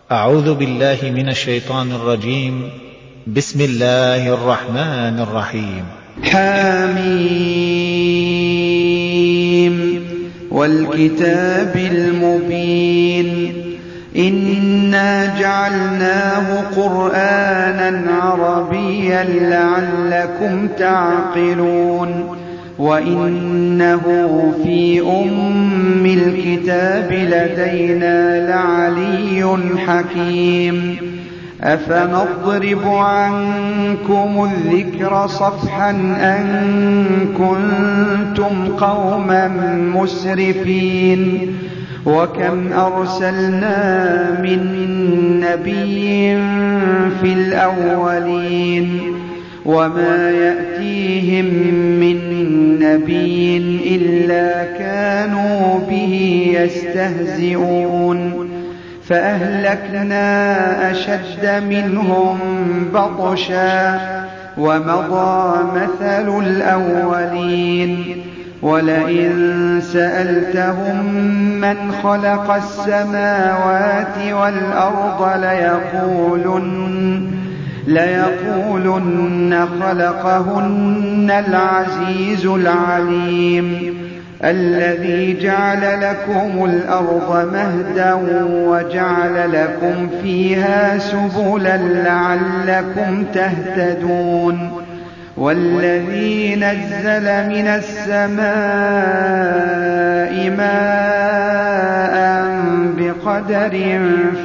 أعوذ بالله من الشيطان الرجيم. بسم الله الرحمن الرحيم. حميم والكتاب المبين إنا جعلناه قرآنا عربيا لعلكم تعقلون وإنه في أم الكتاب لدينا لعلي حكيم أفنضرب عنكم الذكر صفحا أن كنتم قوما مسرفين وكم أرسلنا من نبي في الأولين وما يأتيهم من نبي إلا كانوا به يستهزئون فأهلكنا أشد منهم بطشا ومضى مثل الأولين ولئن سألتهم من خلق السماوات والأرض ليقولن خلقهن العزيز العليم الذي جعل لكم الأرض مهدا وجعل لكم فيها سبلا لعلكم تهتدون والذي نزل من السماء ماء بقدر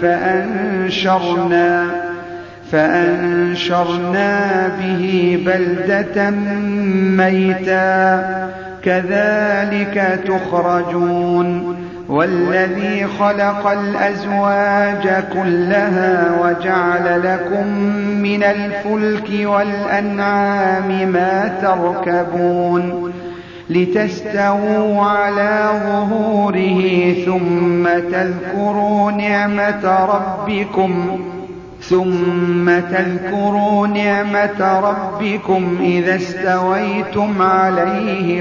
فأنشرنا به بلدة ميتا كذلك تخرجون والذي خلق الأزواج كلها وجعل لكم من الفلك والأنعام ما تركبون لتستووا على ظهوره ثم تذكروا نعمة ربكم إذا استويتم عليه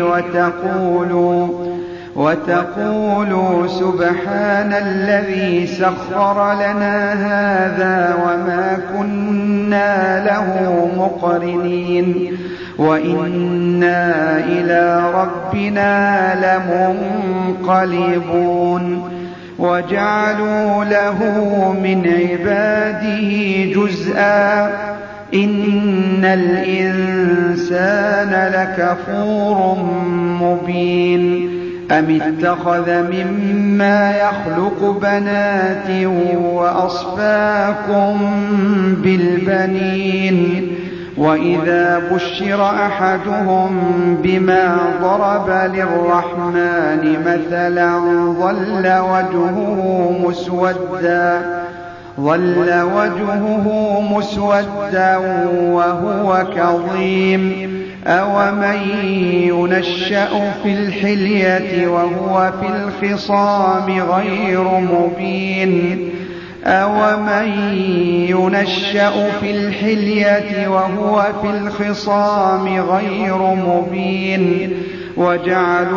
وتقولوا سبحان الذي سخر لنا هذا وما كنا له مقرنين وإنا إلى ربنا لمنقلبون وجعلوا له من عباده جزءا إن الإنسان لكفور مبين أم اتخذ مما يخلق بنات وأصفاكم بالبنين وإذا بشر أحدهم بما ضرب للرحمن مثلا ظل وجهه مسودا وهو كظيم أومن ينشأ في الحلية وهو في الخصام غير مبين وجعلوا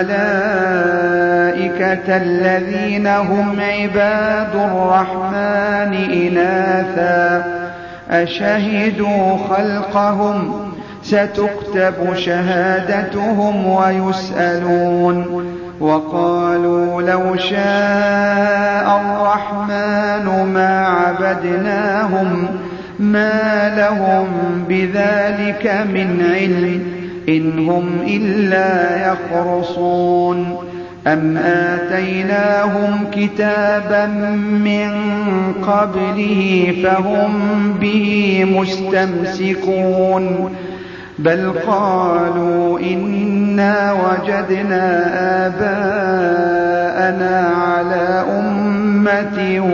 الملائكة الذين هم عباد الرحمن إناثا أشهدوا خلقهم ستكتب شهادتهم ويسألون وقالوا لو شاء الرحمن ما عبدناهم ما لهم بذلك من علم إن هم إلا يخرصون أم آتيناهم كتابا من قبله فهم به مستمسكون بل قالوا إنا وجدنا آباءنا على أمة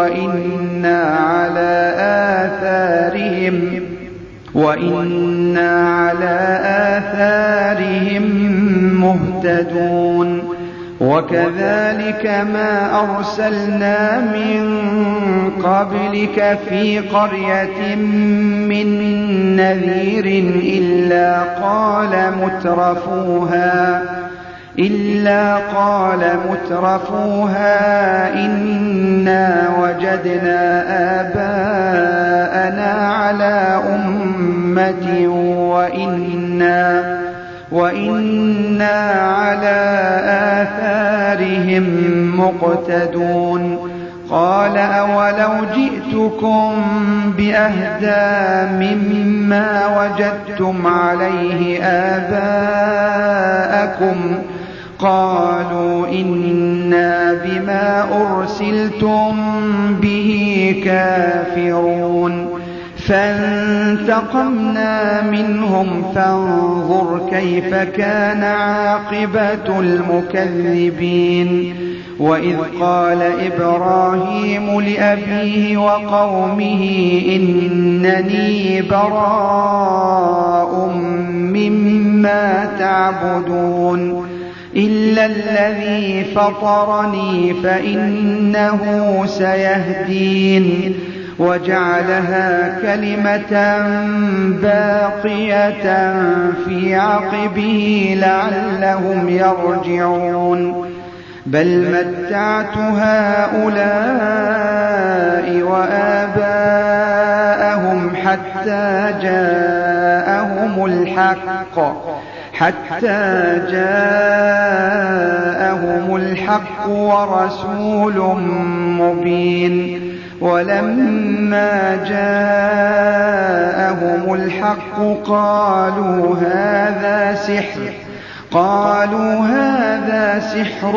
وإنا على آثارهم مهتدون وكذلك ما أرسلنا من قبلك في قرية من نذير إلا إلا قال مترفوها إنا وجدنا آباءنا على أمة وإنا على آثارهم مقتدون قال أولو جئتكم بأهدى مما وجدتم عليه آباءكم قالوا إنا بما أرسلتم به كافرون فانتقمنا منهم فانظر كيف كان عاقبة المكذبين وإذ قال إبراهيم لأبيه وقومه إنني براء مما تعبدون إلا الذي فطرني فإنه سيهدين وجعلها كلمة باقية في عقبه لعلهم يرجعون بل متعت هؤلاء وآباءهم حتى جاءهم الحق ورسول مبين ولما جاءهم الحق قالوا هذا سحر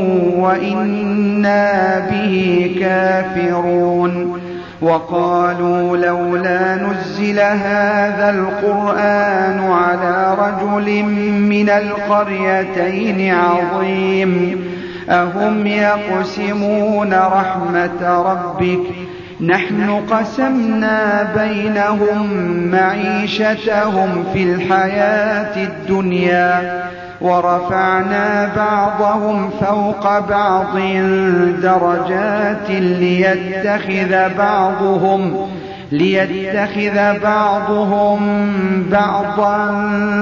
وإنا به كافرون وقالوا لولا نزل هذا القرآن على رجل من القريتين عظيم أهم يقسمون رحمة ربك نحن قسمنا بينهم معيشتهم في الحياة الدنيا ورفعنا بعضهم فوق بعض درجات ليتخذ بعضهم بعضا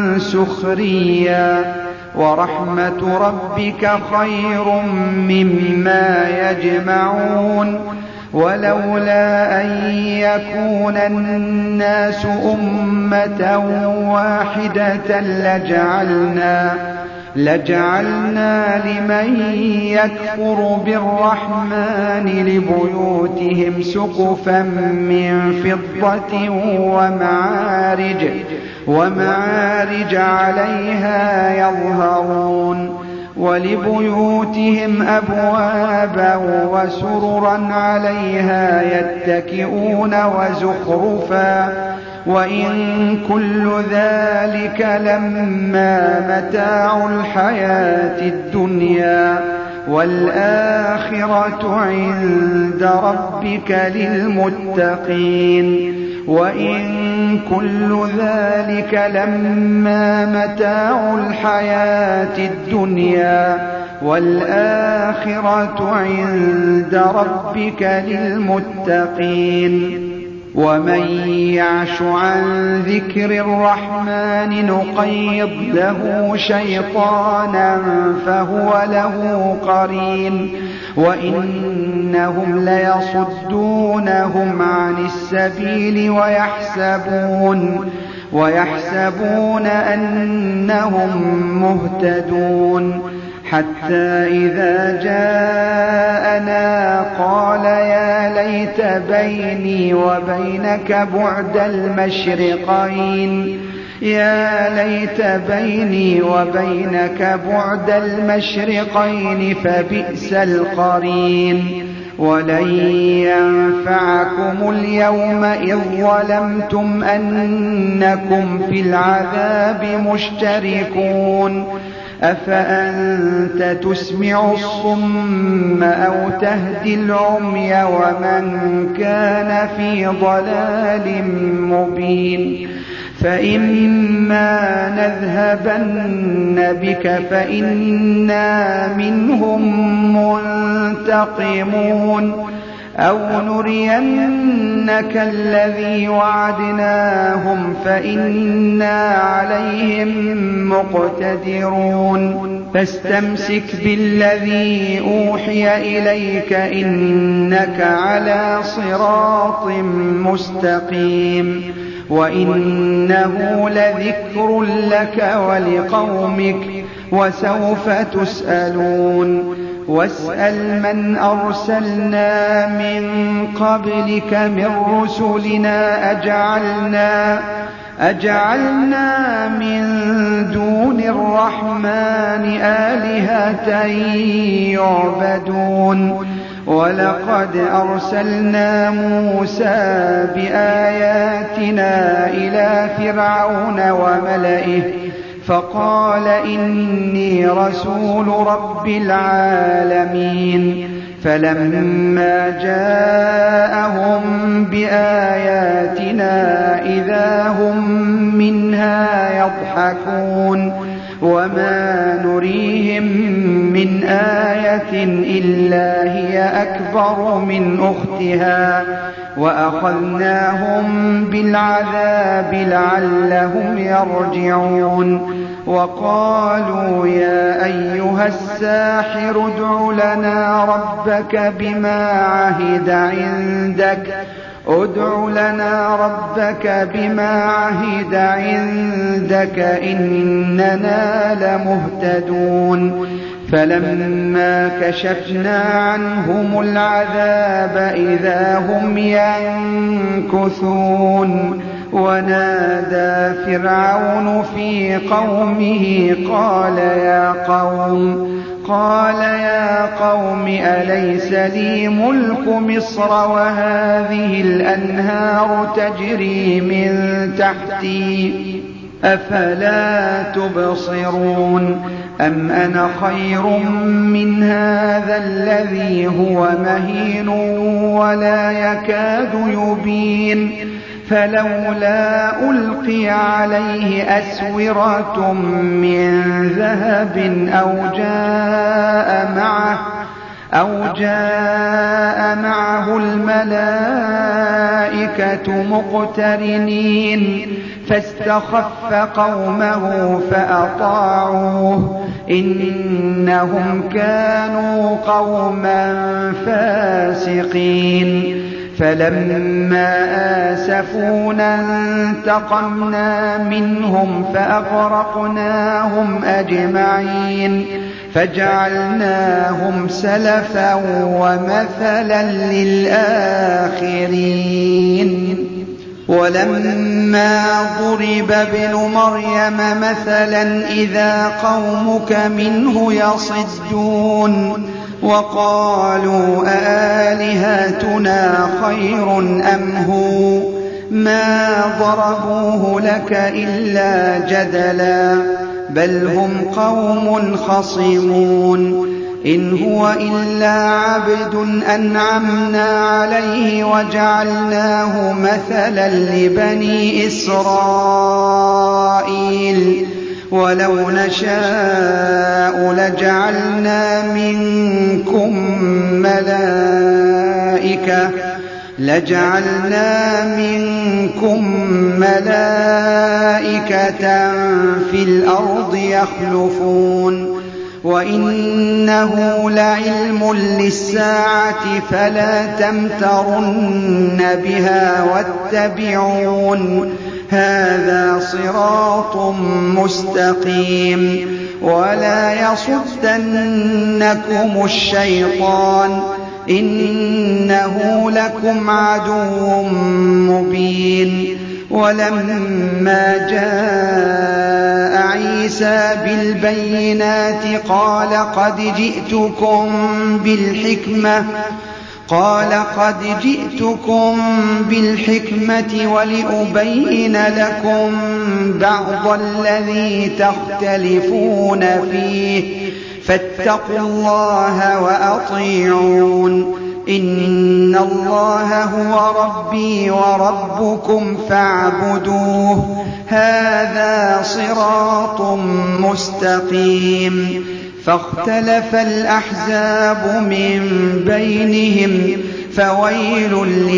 سخريا ورحمة ربك خير مما يجمعون ولولا أن يكون الناس أمة واحدة لجعلنا لمن يكفر بالرحمن لبيوتهم سقفا من فضة ومعارج عليها يظهرون ولبيوتهم أبوابا وسررا عليها يتكئون وزخرفا وإن كل ذلك لما متاع الحياة الدنيا والآخرة عند ربك للمتقين وإن كل ذلك لما متاع الحياة الدنيا والآخرة عند ربك للمتقين ومن يعش عن ذكر الرحمن نقيض له شيطانا فهو له قرين وإنهم ليصدونهم عن السبيل ويحسبون أنهم مهتدون حتى إذا جاءنا قال يا ليت بيني وبينك بعد المشرقين فبئس القرين ولن ينفعكم اليوم إذ ظلمتم أنكم في العذاب مشتركون أفأنت تسمع الصم أو تهدي العمي ومن كان في ضلال مبين فإما نذهبن بك فإنا منهم منتقمون أو نرينك الذي وعدناهم فإنا عليهم مقتدرون فاستمسك بالذي أوحي إليك إنك على صراط مستقيم وإنه لذكر لك ولقومك وسوف تسألون واسأل من أرسلنا من قبلك من رسلنا أجعلنا من دون الرحمن آلهة يعبدون ولقد أرسلنا موسى بآياتنا إلى فرعون وملئه فقال إني رسول رب العالمين فلما جاءهم بآياتنا إذا هم منها يضحكون وما نريهم من آية إلا هي أكبر من أختها وأخذناهم بالعذاب لعلهم يرجعون وقالوا يا أيها الساحر ادع لنا ربك بما عهد عندك إننا لمهتدون فلما كشفنا عنهم العذاب إذا هم ينكثون ونادى فرعون في قومه قال يا قوم أليس لي ملك مصر وهذه الأنهار تجري من تحتي أفلا تبصرون أم أنا خير من هذا الذي هو مهين ولا يكاد يبين فلولا ألقي عليه أسورة من ذهب أو جاء معه الملائكة مقترنين فاستخف قومه فأطاعوه إنهم كانوا قوما فاسقين فلما آسفونا انتقمنا منهم فأغرقناهم أجمعين فجعلناهم سلفا ومثلا للآخرين ولما ضرب ابن مريم مثلا إذا قومك منه يصدون وقالوا أآلهتنا خير أم هو ما ضربوه لك إلا جدلا بل هم قوم خصمون إن هو إلا عبد أنعمنا عليه وجعلناه مثلا لبني إسرائيل ولو نشاء لجعلنا منكم ملائكة في الأرض يخلفون وإنه لعلم للساعة فلا تمترن بها واتبعون هذا صراط مستقيم ولا يصدنكم الشيطان إنه لكم عدو مبين ولما جاء عيسى بالبينات قال قد جئتكم بالحكمة ولأبين لكم بعض الذي تختلفون فيه فاتقوا الله وأطيعون إن الله هو ربي وربكم فاعبدوه هذا صراط مستقيم فاختلف الأحزاب من بينهم فويل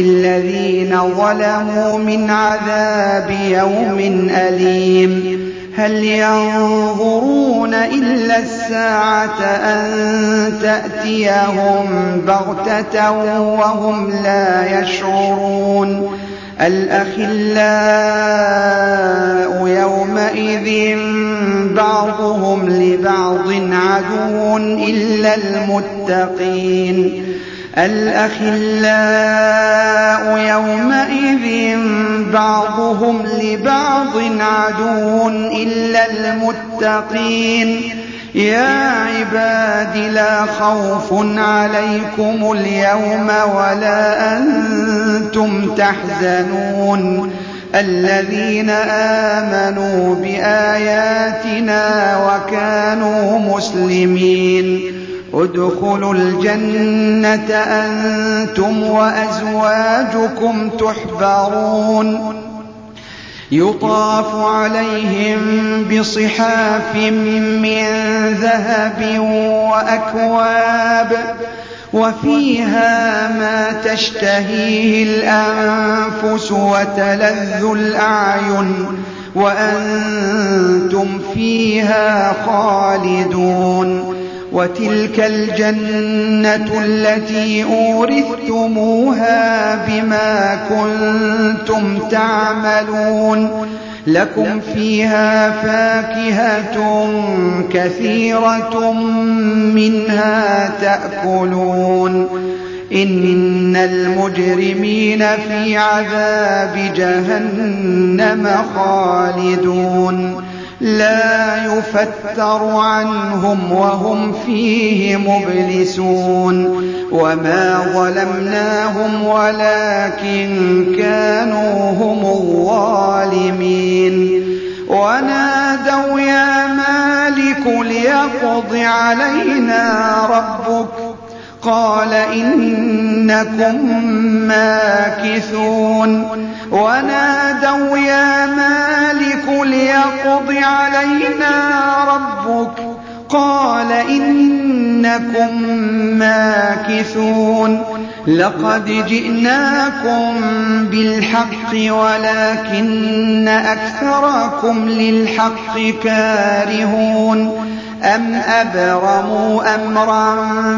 للذين ظلموا من عذاب يوم أليم هل ينظرون إلا الساعة أن تأتيهم بغتة وهم لا يشعرون الأخلاء يومئذ بعضهم لبعض عدو إلا المتقين الأخلاء يومئذ بعضهم لبعض عدو إلا المتقين يا عباد لا خوف عليكم اليوم ولا أنتم تحزنون الذين آمنوا بآياتنا وكانوا مسلمين ادخلوا الجنة أنتم وأزواجكم تحبرون يطاف عليهم بصحاف من ذهب وأكواب وفيها ما تشتهيه الأنفس وتلذ الأعين وأنتم فيها خالدون وتلك الجنة التي أورثتموها بما كنتم تعملون لكم فيها فاكهة كثيرة منها تأكلون إن المجرمين في عذاب جهنم خالدون لا يفتر عنهم وهم فيه مبلسون وما ظلمناهم ولكن كانوا هم الظالمين ونادوا يا مالك ليقض علينا ربك قال إنكم ماكثون ونادوا يا مالك ليقض علينا ربك قال إنكم ماكثون لقد جئناكم بالحق ولكن أكثركم للحق كارهون أم أبرموا أمرا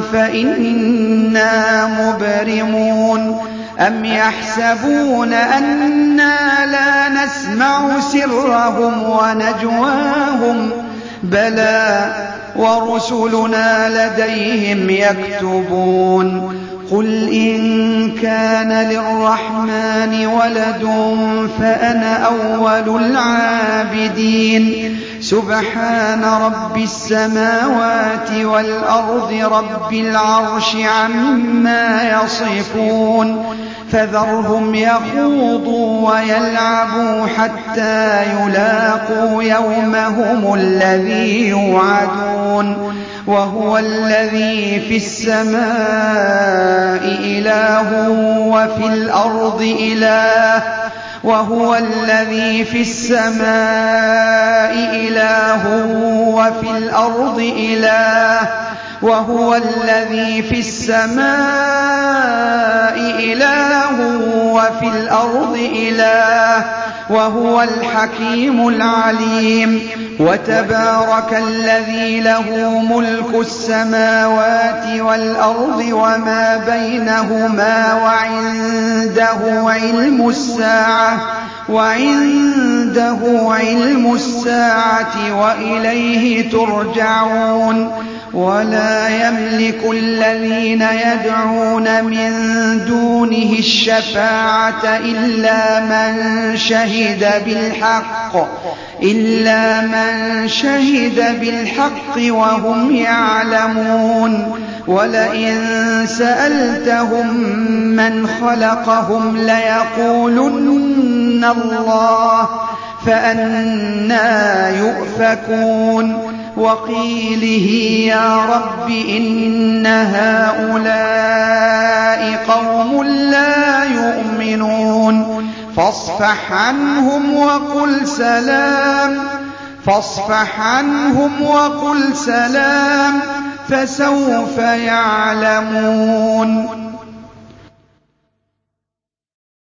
فإنا مبرمون أم يحسبون أنا لا نسمع سرهم ونجواهم بلى ورسلنا لديهم يكتبون قل إن كان للرحمن ولد فأنا أول العابدين سبحان رب السماوات والأرض رب العرش عما يصفون فذرهم يخوضوا ويلعبوا حتى يلاقوا يومهم الذي يوعدون وهو الذي في السماء إله وفي الأرض إله وهو الذي في السماء إله وفي الأرض إله وهو الذي في السماء إله وفي الأرض إله وهو الحكيم العليم وتبارك الذي له ملك السماوات والأرض وما بينهما وعنده علم الساعة وإليه ترجعون ولا يملك الذين يدعون من دونه الشفاعة إلا من شهد بالحق وهم يعلمون ولئن سألتهم من خلقهم ليقولن الله فأنى يؤفكون وقيله يا رب إن هؤلاء قوم لا يؤمنون فاصفح عنهم وقل سلام فسوف يعلمون